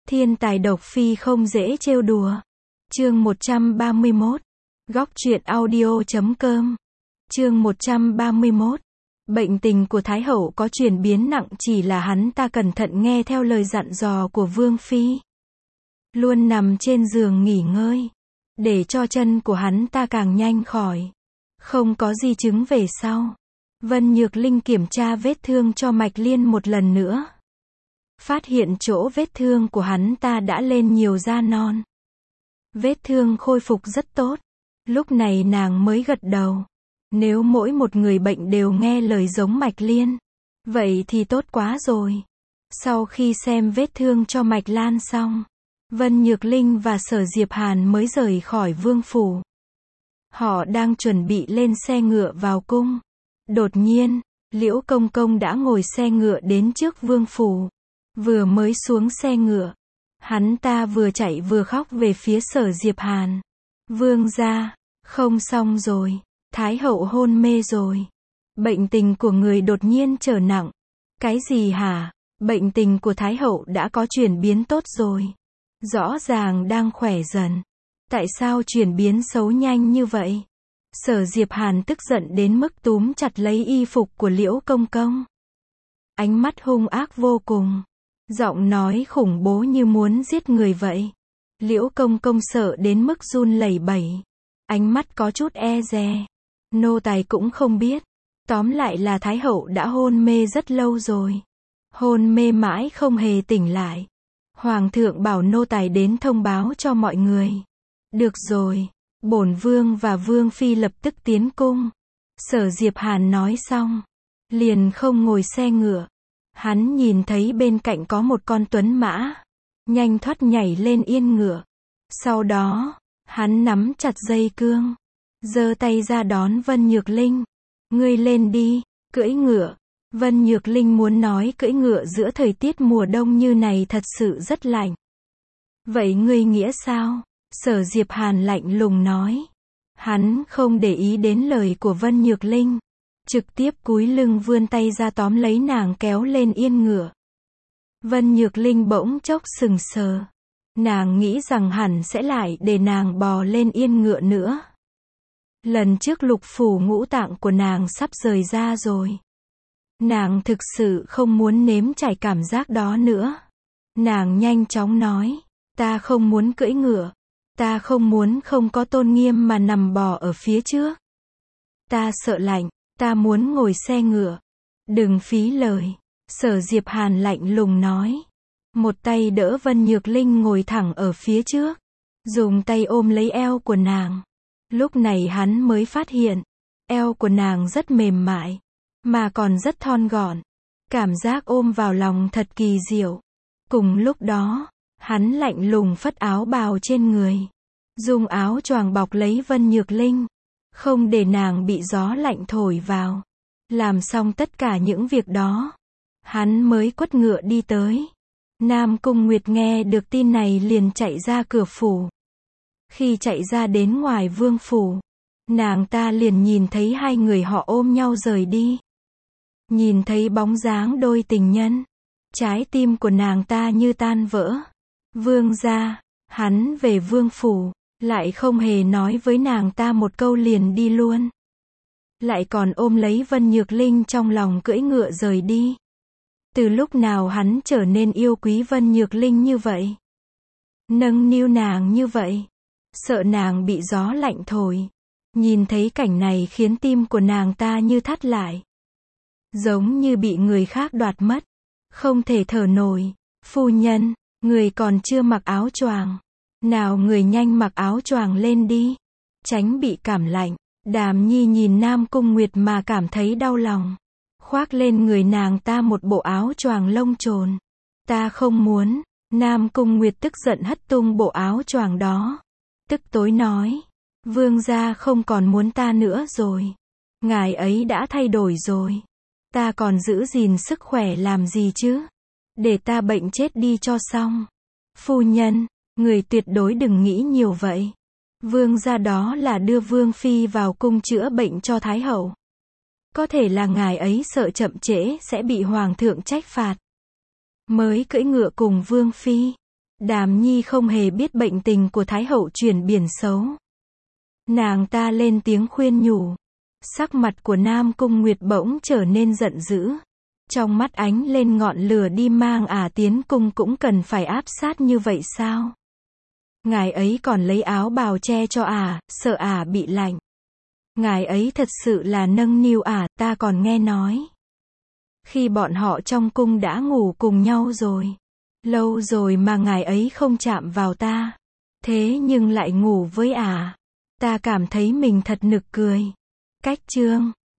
Thiên tài độc phi không dễ trêu đùa. Chương 131. Góc truyện audio.com. Chương 131. Bệnh tình của Thái hậu có chuyển biến nặng, chỉ là hắn ta cẩn thận nghe theo lời dặn dò của Vương Phi. Luôn nằm trên giường nghỉ ngơi, để cho chân của hắn ta càng nhanh khỏi. Không có di chứng về sau. Vân Nhược Linh kiểm tra vết thương cho Mạch Liên một lần nữa. Phát hiện chỗ vết thương của hắn ta đã lên nhiều da non. Vết thương khôi phục rất tốt. Lúc này nàng mới gật đầu. Nếu mỗi một người bệnh đều nghe lời giống Mạch Liên, vậy thì tốt quá rồi. Sau khi xem vết thương cho Mạch Lan xong, Vân Nhược Linh và Sở Diệp Hàn mới rời khỏi vương phủ. Họ đang chuẩn bị lên xe ngựa vào cung. Đột nhiên, Liễu Công Công đã ngồi xe ngựa đến trước vương phủ. Vừa mới xuống xe ngựa, hắn ta vừa chạy vừa khóc về phía Sở Diệp Hàn. Vương gia, không xong rồi, Thái hậu hôn mê rồi. Bệnh tình của người đột nhiên trở nặng. Cái gì hả? Bệnh tình của Thái hậu đã có chuyển biến tốt rồi. Rõ ràng đang khỏe dần. Tại sao chuyển biến xấu nhanh như vậy? Sở Diệp Hàn tức giận đến mức túm chặt lấy y phục của Liễu Công Công. Ánh mắt hung ác vô cùng. Giọng nói khủng bố như muốn giết người vậy. Liễu Công Công sợ đến mức run lẩy bẩy. Ánh mắt có chút e dè. Nô tài cũng không biết. Tóm lại là Thái hậu đã hôn mê rất lâu rồi. Hôn mê mãi không hề tỉnh lại. Hoàng thượng bảo nô tài đến thông báo cho mọi người. Được rồi, bổn vương và Vương Phi lập tức tiến cung. Sở Diệp Hàn nói xong, liền không ngồi xe ngựa. Hắn nhìn thấy bên cạnh có một con tuấn mã, nhanh thoát nhảy lên yên ngựa. Sau đó, hắn nắm chặt dây cương, giơ tay ra đón Vân Nhược Linh. Ngươi lên đi, cưỡi ngựa. Vân Nhược Linh muốn nói cưỡi ngựa giữa thời tiết mùa đông như này thật sự rất lạnh. Vậy ngươi nghĩa sao? Sở Diệp Hàn lạnh lùng nói. Hắn không để ý đến lời của Vân Nhược Linh. Trực tiếp cúi lưng vươn tay ra tóm lấy nàng kéo lên yên ngựa. Vân Nhược Linh bỗng chốc sừng sờ. Nàng nghĩ rằng hẳn sẽ lại để nàng bò lên yên ngựa nữa. Lần trước lục phủ ngũ tạng của nàng sắp rời ra rồi. Nàng thực sự không muốn nếm trải cảm giác đó nữa. Nàng nhanh chóng nói, ta không muốn cưỡi ngựa. Ta không muốn không có tôn nghiêm mà nằm bò ở phía trước. Ta sợ lạnh, ta muốn ngồi xe ngựa. Đừng phí lời. Sở Diệp Hàn lạnh lùng nói. Một tay đỡ Vân Nhược Linh ngồi thẳng ở phía trước. Dùng tay ôm lấy eo của nàng. Lúc này hắn mới phát hiện, eo của nàng rất mềm mại, mà còn rất thon gọn. Cảm giác ôm vào lòng thật kỳ diệu. Cùng lúc đó, hắn lạnh lùng phất áo bào trên người. Dùng áo choàng bọc lấy Vân Nhược Linh. Không để nàng bị gió lạnh thổi vào. Làm xong tất cả những việc đó, hắn mới quất ngựa đi tới. Nam Cung Nguyệt nghe được tin này liền chạy ra cửa phủ. Khi chạy ra đến ngoài vương phủ, nàng ta liền nhìn thấy hai người họ ôm nhau rời đi. Nhìn thấy bóng dáng đôi tình nhân, trái tim của nàng ta như tan vỡ. Vương gia, hắn về vương phủ, lại không hề nói với nàng ta một câu liền đi luôn. Lại còn ôm lấy Vân Nhược Linh trong lòng cưỡi ngựa rời đi. Từ lúc nào hắn trở nên yêu quý Vân Nhược Linh như vậy? Nâng niu nàng như vậy, sợ nàng bị gió lạnh thổi. Nhìn thấy cảnh này khiến tim của nàng ta như thắt lại. Giống như bị người khác đoạt mất. Không thể thở nổi. Phu nhân, người còn chưa mặc áo choàng. Nào người nhanh mặc áo choàng lên đi. Tránh bị cảm lạnh. Đàm Nhi nhìn Nam Cung Nguyệt mà cảm thấy đau lòng. Khoác lên người nàng ta một bộ áo choàng lông trồn. Ta không muốn. Nam Cung Nguyệt tức giận hất tung bộ áo choàng đó. Tức tối nói. Vương gia không còn muốn ta nữa rồi. Ngài ấy đã thay đổi rồi. Ta còn giữ gìn sức khỏe làm gì chứ? Để ta bệnh chết đi cho xong. Phu nhân, người tuyệt đối đừng nghĩ nhiều vậy. Vương gia đó là đưa Vương Phi vào cung chữa bệnh cho Thái hậu. Có thể là ngài ấy sợ chậm trễ sẽ bị Hoàng thượng trách phạt. Mới cưỡi ngựa cùng Vương Phi. Đàm Nhi không hề biết bệnh tình của Thái hậu chuyển biển xấu. Nàng ta lên tiếng khuyên nhủ. Sắc mặt của Nam Cung Nguyệt bỗng trở nên giận dữ. Trong mắt ánh lên ngọn lửa, đi mang tiến cung cũng cần phải áp sát như vậy sao? Ngài ấy còn lấy áo bào che cho sợ bị lạnh. Ngài ấy thật sự là nâng niu ta còn nghe nói. Khi bọn họ trong cung đã ngủ cùng nhau rồi. Lâu rồi mà ngài ấy không chạm vào ta. Thế nhưng lại ngủ với ta cảm thấy mình thật nực cười. Cách chương